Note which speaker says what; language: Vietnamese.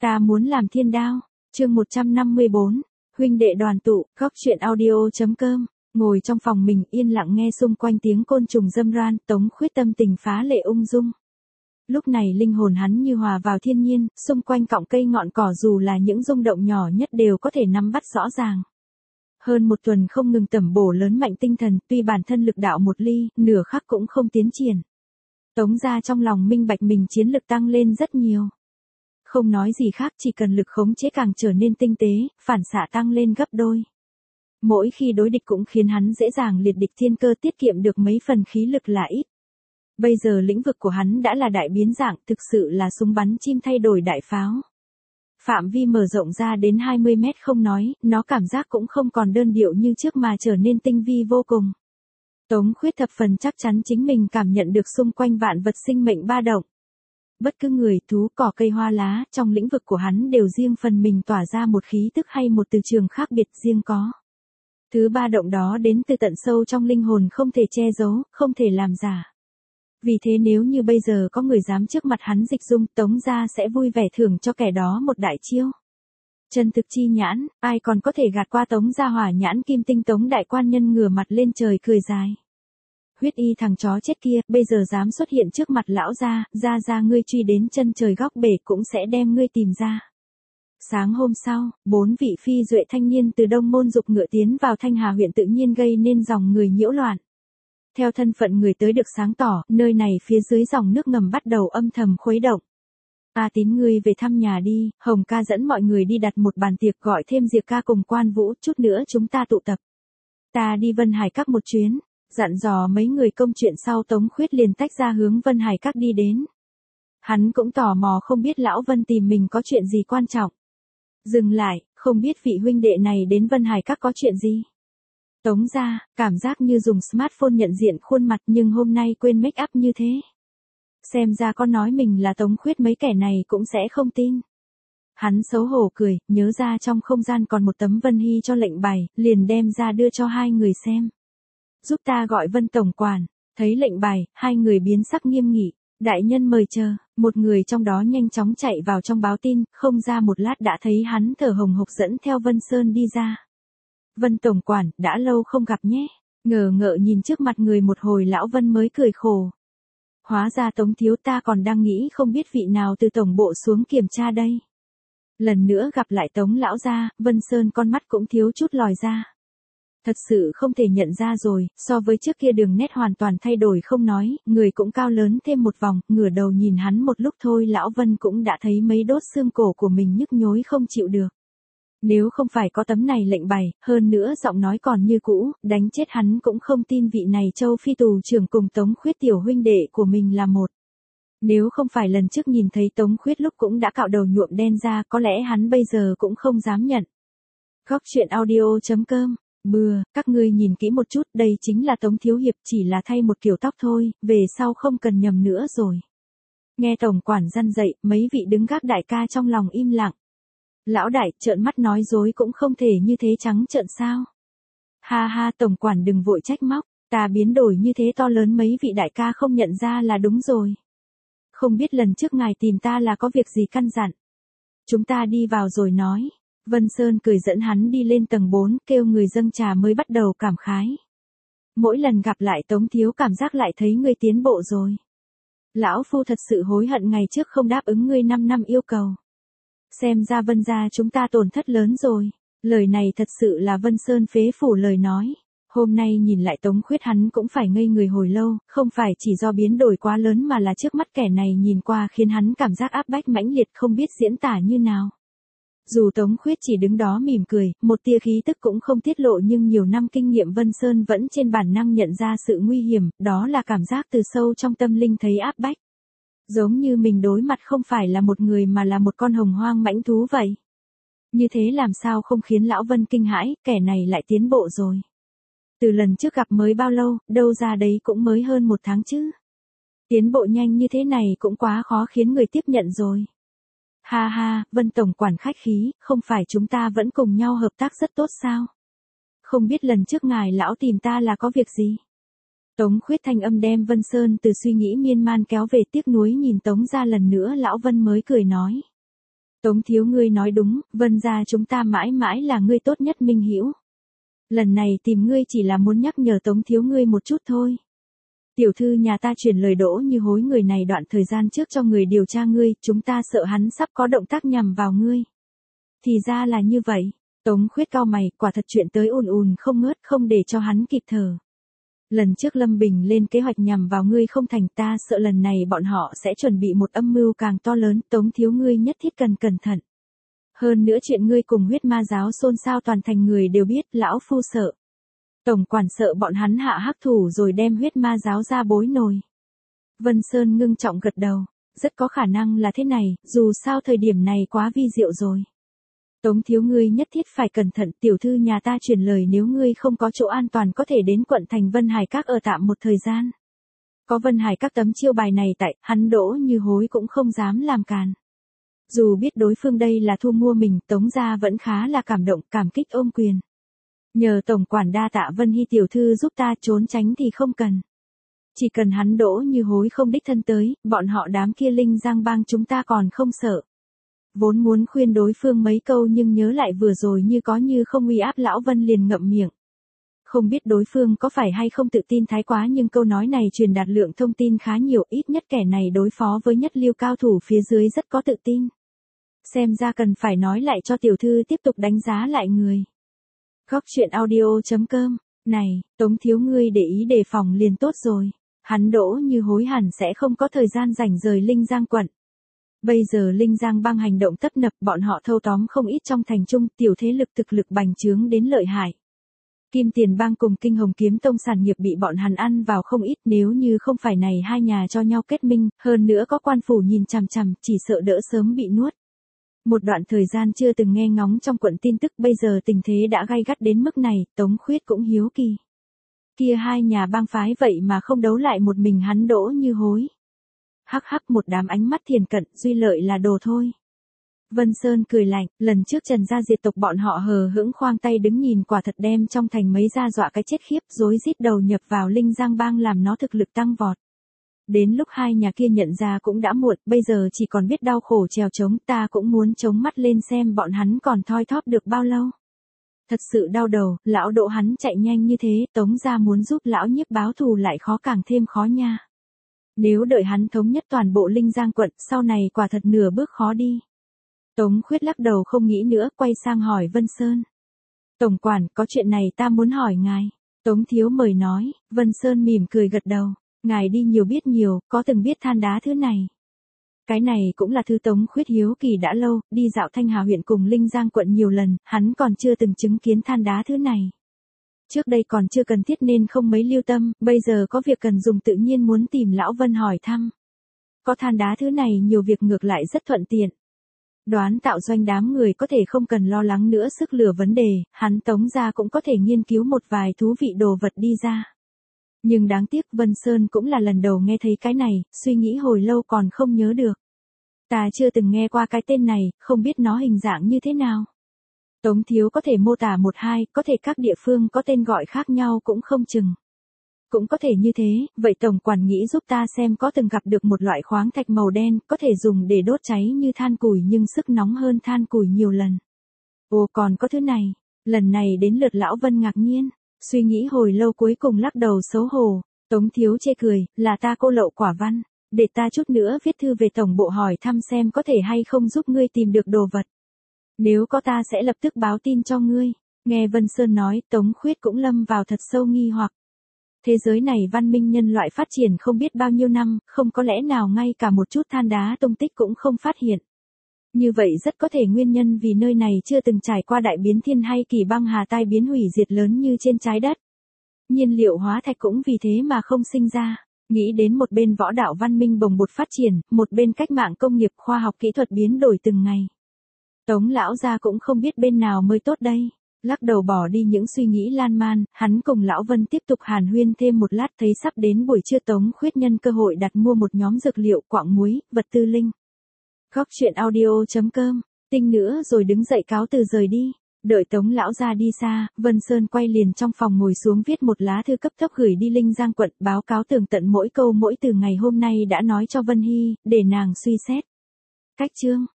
Speaker 1: Ta muốn làm thiên đao. Chương 154. Huynh đệ đoàn tụ. Góc truyện audio.com. Ngồi trong phòng mình yên lặng nghe xung quanh tiếng côn trùng râm ran, Tống Khuyết tâm tình phá lệ ung dung. Lúc này linh hồn hắn như hòa vào thiên nhiên, xung quanh cọng cây ngọn cỏ dù là những rung động nhỏ nhất đều có thể nắm bắt rõ ràng. Hơn một tuần không ngừng tẩm bổ lớn mạnh tinh thần, tuy bản thân lực đạo một ly, nửa khắc cũng không tiến triển. Tống gia trong lòng minh bạch mình chiến lực tăng lên rất nhiều. Không nói gì khác, chỉ cần lực khống chế càng trở nên tinh tế, phản xạ tăng lên gấp đôi. Mỗi khi đối địch cũng khiến hắn dễ dàng liệt địch thiên cơ, tiết kiệm được mấy phần khí lực là ít. Bây giờ lĩnh vực của hắn đã là đại biến dạng, thực sự là súng bắn chim thay đổi đại pháo. Phạm vi mở rộng ra đến 20 mét không nói, nó cảm giác cũng không còn đơn điệu như trước mà trở nên tinh vi vô cùng. Tống Khuyết thập phần chắc chắn chính mình cảm nhận được xung quanh vạn vật sinh mệnh ba động. Bất cứ người, thú, cỏ cây hoa lá, trong lĩnh vực của hắn đều riêng phần mình tỏa ra một khí tức hay một từ trường khác biệt riêng có. Thứ ba động đó đến từ tận sâu trong linh hồn, không thể che giấu, không thể làm giả. Vì thế nếu như bây giờ có người dám trước mặt hắn dịch dung, Tống gia sẽ vui vẻ thưởng cho kẻ đó một đại chiêu. Chân thực chi nhãn, ai còn có thể gạt qua Tống gia hỏa nhãn kim tinh. Tống đại quan nhân ngửa mặt lên trời cười dài. Huyết y thằng chó chết kia, bây giờ dám xuất hiện trước mặt lão gia, ra ngươi truy đến chân trời góc bể cũng sẽ đem ngươi tìm ra. Sáng hôm sau, 4 vị phi duệ thanh niên từ Đông Môn dục ngựa tiến vào Thanh Hà huyện tự nhiên gây nên dòng người nhiễu loạn. Theo thân phận người tới được sáng tỏ, nơi này phía dưới dòng nước ngầm bắt đầu âm thầm khuấy động. A Tín, ngươi về thăm nhà đi, Hồng ca dẫn mọi người đi đặt một bàn tiệc, gọi thêm Diệp ca cùng Quan Vũ, chút nữa chúng ta tụ tập. Ta đi Vân Hải Các một chuyến. Dặn dò mấy người công chuyện sau, Tống Khuyết liền tách ra hướng Vân Hải Các đi đến. Hắn cũng tò mò không biết lão Vân tìm mình có chuyện gì quan trọng. Dừng lại, không biết vị huynh đệ này đến Vân Hải Các có chuyện gì. Tống gia, cảm giác như dùng smartphone nhận diện khuôn mặt nhưng hôm nay quên make up như thế. Xem ra có nói mình là Tống Khuyết mấy kẻ này cũng sẽ không tin. Hắn xấu hổ cười, nhớ ra trong không gian còn một tấm Vân Hy cho lệnh bài, liền đem ra đưa cho hai người xem. Giúp ta gọi Vân tổng quản. Thấy lệnh bài, hai người biến sắc nghiêm nghị. Đại nhân mời chờ. Một người trong đó nhanh chóng chạy vào trong báo tin, không ra một lát đã thấy hắn thở hồng hộc dẫn theo Vân Sơn đi ra. Vân tổng quản, đã lâu không gặp nhé. Ngờ ngợ nhìn trước mặt người một hồi, lão Vân mới cười khổ. Hóa ra Tống thiếu, ta còn đang nghĩ không biết vị nào từ tổng bộ xuống kiểm tra đây. Lần nữa gặp lại Tống lão gia, Vân Sơn con mắt cũng thiếu chút lòi ra. Thật sự không thể nhận ra rồi, so với trước kia đường nét hoàn toàn thay đổi không nói, người cũng cao lớn thêm một vòng, ngửa đầu nhìn hắn một lúc thôi lão Vân cũng đã thấy mấy đốt xương cổ của mình nhức nhối không chịu được. Nếu không phải có tấm này lệnh bài, hơn nữa giọng nói còn như cũ, đánh chết hắn cũng không tin vị này Châu Phi tù trưởng cùng Tống Khuyết tiểu huynh đệ của mình là một. Nếu không phải lần trước nhìn thấy Tống Khuyết lúc cũng đã cạo đầu nhuộm đen ra, có lẽ hắn bây giờ cũng không dám nhận. Góc truyện audio.com. Bừa, các ngươi nhìn kỹ một chút, đây chính là Tống thiếu hiệp, chỉ là thay một kiểu tóc thôi, về sau không cần nhầm nữa rồi. Nghe tổng quản răn dạy, mấy vị đứng gác đại ca trong lòng im lặng. Lão đại, trợn mắt nói dối cũng không thể như thế trắng trợn sao? Ha ha, tổng quản đừng vội trách móc, ta biến đổi như thế to lớn mấy vị đại ca không nhận ra là đúng rồi. Không biết lần trước ngài tìm ta là có việc gì căn dặn. Chúng ta đi vào rồi nói. Vân Sơn cười dẫn hắn đi lên tầng 4, kêu người dâng trà mới bắt đầu cảm khái. Mỗi lần gặp lại Tống thiếu cảm giác lại thấy ngươi tiến bộ rồi. Lão phu thật sự hối hận ngày trước không đáp ứng ngươi 5 năm yêu cầu. Xem ra Vân gia chúng ta tổn thất lớn rồi. Lời này thật sự là Vân Sơn phế phủ lời nói. Hôm nay nhìn lại Tống Khuyết hắn cũng phải ngây người hồi lâu, không phải chỉ do biến đổi quá lớn mà là trước mắt kẻ này nhìn qua khiến hắn cảm giác áp bách mãnh liệt không biết diễn tả như nào. Dù Tống Khuyết chỉ đứng đó mỉm cười, một tia khí tức cũng không tiết lộ nhưng nhiều năm kinh nghiệm Vân Sơn vẫn trên bản năng nhận ra sự nguy hiểm, đó là cảm giác từ sâu trong tâm linh thấy áp bách. Giống như mình đối mặt không phải là một người mà là một con hồng hoang mãnh thú vậy. Như thế làm sao không khiến lão Vân kinh hãi, kẻ này lại tiến bộ rồi. Từ lần trước gặp mới bao lâu, đâu ra đấy cũng mới hơn 1 tháng chứ. Tiến bộ nhanh như thế này cũng quá khó khiến người tiếp nhận rồi. Ha ha, Vân tổng quản khách khí, không phải chúng ta vẫn cùng nhau hợp tác rất tốt sao? Không biết lần trước ngài lão tìm ta là có việc gì? Tống Khuyết thanh âm đem Vân Sơn từ suy nghĩ miên man kéo về, tiếc nuối nhìn Tống gia lần nữa lão Vân mới cười nói. Tống thiếu ngươi nói đúng, Vân gia chúng ta mãi mãi là ngươi tốt nhất minh hữu. Lần này tìm ngươi chỉ là muốn nhắc nhở Tống thiếu ngươi một chút thôi. Tiểu thư nhà ta truyền lời Đỗ Như Hối người này đoạn thời gian trước cho người điều tra ngươi, chúng ta sợ hắn sắp có động tác nhằm vào ngươi. Thì ra là như vậy. Tống Khuyết cau mày, quả thật chuyện tới ùn ùn không ngớt, không để cho hắn kịp thở. Lần trước Lâm Bình lên kế hoạch nhằm vào ngươi không thành, ta sợ lần này bọn họ sẽ chuẩn bị một âm mưu càng to lớn, Tống thiếu ngươi nhất thiết cần cẩn thận. Hơn nữa chuyện ngươi cùng huyết ma giáo xôn xao toàn thành người đều biết, lão phu sợ. Tổng quản sợ bọn hắn hạ hắc thủ rồi đem huyết ma giáo ra bối nồi. Vân Sơn ngưng trọng gật đầu, rất có khả năng là thế này, dù sao thời điểm này quá vi diệu rồi. Tống thiếu ngươi nhất thiết phải cẩn thận, tiểu thư nhà ta truyền lời nếu ngươi không có chỗ an toàn có thể đến quận thành Vân Hải Các ở tạm một thời gian. Có Vân Hải Các tấm chiêu bài này tại, hắn Đỗ Như Hối cũng không dám làm càn. Dù biết đối phương đây là thu mua mình, Tống gia vẫn khá là cảm động, cảm kích ôm quyền. Nhờ tổng quản đa tạ Vân Hy tiểu thư giúp ta, trốn tránh thì không cần. Chỉ cần hắn Đỗ Như Hối không đích thân tới, bọn họ đám kia Linh Giang bang chúng ta còn không sợ. Vốn muốn khuyên đối phương mấy câu nhưng nhớ lại vừa rồi như có như không uy áp lão Vân liền ngậm miệng. Không biết đối phương có phải hay không tự tin thái quá nhưng câu nói này truyền đạt lượng thông tin khá nhiều, ít nhất kẻ này đối phó với nhất lưu cao thủ phía dưới rất có tự tin. Xem ra cần phải nói lại cho tiểu thư tiếp tục đánh giá lại người. Góc truyện audio.com, này, Tống thiếu ngươi để ý đề phòng liền tốt rồi. Hắn Đỗ Như Hối hẳn sẽ không có thời gian rảnh rời Linh Giang quận. Bây giờ Linh Giang bang hành động tấp nập, bọn họ thâu tóm không ít trong thành trung, tiểu thế lực thực lực bành trướng đến lợi hại. Kim Tiền bang cùng Kinh Hồng Kiếm Tông sản nghiệp bị bọn hắn ăn vào không ít, nếu như không phải này hai nhà cho nhau kết minh, hơn nữa có quan phủ nhìn chằm chằm, chỉ sợ đỡ sớm bị nuốt. Một đoạn thời gian chưa từng nghe ngóng trong quận tin tức, bây giờ tình thế đã gay gắt đến mức này, Tống Khuyết cũng hiếu kỳ. Kia hai nhà bang phái vậy mà không đấu lại một mình hắn Đỗ Như Hối. Hắc hắc, một đám ánh mắt thiền cận, duy lợi là đồ thôi. Vân Sơn cười lạnh, lần trước Trần gia diệt tộc bọn họ hờ hững khoang tay đứng nhìn, quả thật đem trong thành mấy gia dọa cái chết khiếp, rối rít đầu nhập vào Linh Giang bang làm nó thực lực tăng vọt. Đến lúc hai nhà kia nhận ra cũng đã muộn, bây giờ chỉ còn biết đau khổ trèo trống, ta cũng muốn chống mắt lên xem bọn hắn còn thoi thóp được bao lâu. Thật sự đau đầu, lão Đỗ hắn chạy nhanh như thế, Tống gia muốn giúp lão Nhiếp báo thù lại khó càng thêm khó nha. Nếu đợi hắn thống nhất toàn bộ Linh Giang quận, sau này quả thật nửa bước khó đi. Tống Khuyết lắc đầu không nghĩ nữa, quay sang hỏi Vân Sơn. Tổng quản, có chuyện này ta muốn hỏi ngài. Tống thiếu mời nói, Vân Sơn mỉm cười gật đầu. Ngài đi nhiều biết nhiều, có từng biết than đá thứ này. Cái này cũng là thứ Tống Khuyết hiếu kỳ đã lâu, đi dạo Thanh Hà huyện cùng Linh Giang quận nhiều lần, hắn còn chưa từng chứng kiến than đá thứ này. Trước đây còn chưa cần thiết nên không mấy lưu tâm, bây giờ có việc cần dùng tự nhiên muốn tìm Lão Vân hỏi thăm. Có than đá thứ này nhiều việc ngược lại rất thuận tiện. Đoán tạo doanh đám người có thể không cần lo lắng nữa sức lửa vấn đề, hắn Tống gia cũng có thể nghiên cứu một vài thú vị đồ vật đi ra. Nhưng đáng tiếc Vân Sơn cũng là lần đầu nghe thấy cái này, suy nghĩ hồi lâu còn không nhớ được. Ta chưa từng nghe qua cái tên này, không biết nó hình dạng như thế nào. Tống thiếu có thể mô tả một hai, có thể các địa phương có tên gọi khác nhau cũng không chừng. Cũng có thể như thế, vậy tổng quản nghĩ giúp ta xem có từng gặp được một loại khoáng thạch màu đen, có thể dùng để đốt cháy như than củi nhưng sức nóng hơn than củi nhiều lần. Ồ còn có thứ này, lần này đến lượt Lão Vân ngạc nhiên, suy nghĩ hồi lâu cuối cùng lắc đầu xấu hổ, Tống thiếu chê cười, là ta cô lậu quả văn, để ta chút nữa viết thư về tổng bộ hỏi thăm xem có thể hay không giúp ngươi tìm được đồ vật. Nếu có ta sẽ lập tức báo tin cho ngươi. Nghe Vân Sơn nói, Tống Khuyết cũng lâm vào thật sâu nghi hoặc. Thế giới này văn minh nhân loại phát triển không biết bao nhiêu năm, không có lẽ nào ngay cả một chút than đá tung tích cũng không phát hiện. Như vậy rất có thể nguyên nhân vì nơi này chưa từng trải qua đại biến thiên hay kỳ băng hà tai biến hủy diệt lớn như trên trái đất. Nhiên liệu hóa thạch cũng vì thế mà không sinh ra. Nghĩ đến một bên võ đạo văn minh bồng bột phát triển, một bên cách mạng công nghiệp khoa học kỹ thuật biến đổi từng ngày. Tống lão gia cũng không biết bên nào mới tốt đây. Lắc đầu bỏ đi những suy nghĩ lan man, hắn cùng Lão Vân tiếp tục hàn huyên thêm một lát, thấy sắp đến buổi trưa Tống Khuyết nhân cơ hội đặt mua một nhóm dược liệu, quặng muối, vật tư linh. Góc truyện audio.com, tinh nữa rồi đứng dậy cáo từ rời đi. Đợi Tống lão gia đi xa, Vân Sơn quay liền trong phòng ngồi xuống viết một lá thư cấp tốc gửi đi Linh Giang quận, báo cáo tường tận mỗi câu mỗi từ ngày hôm nay đã nói cho Vân Hy, để nàng suy xét. Cách chương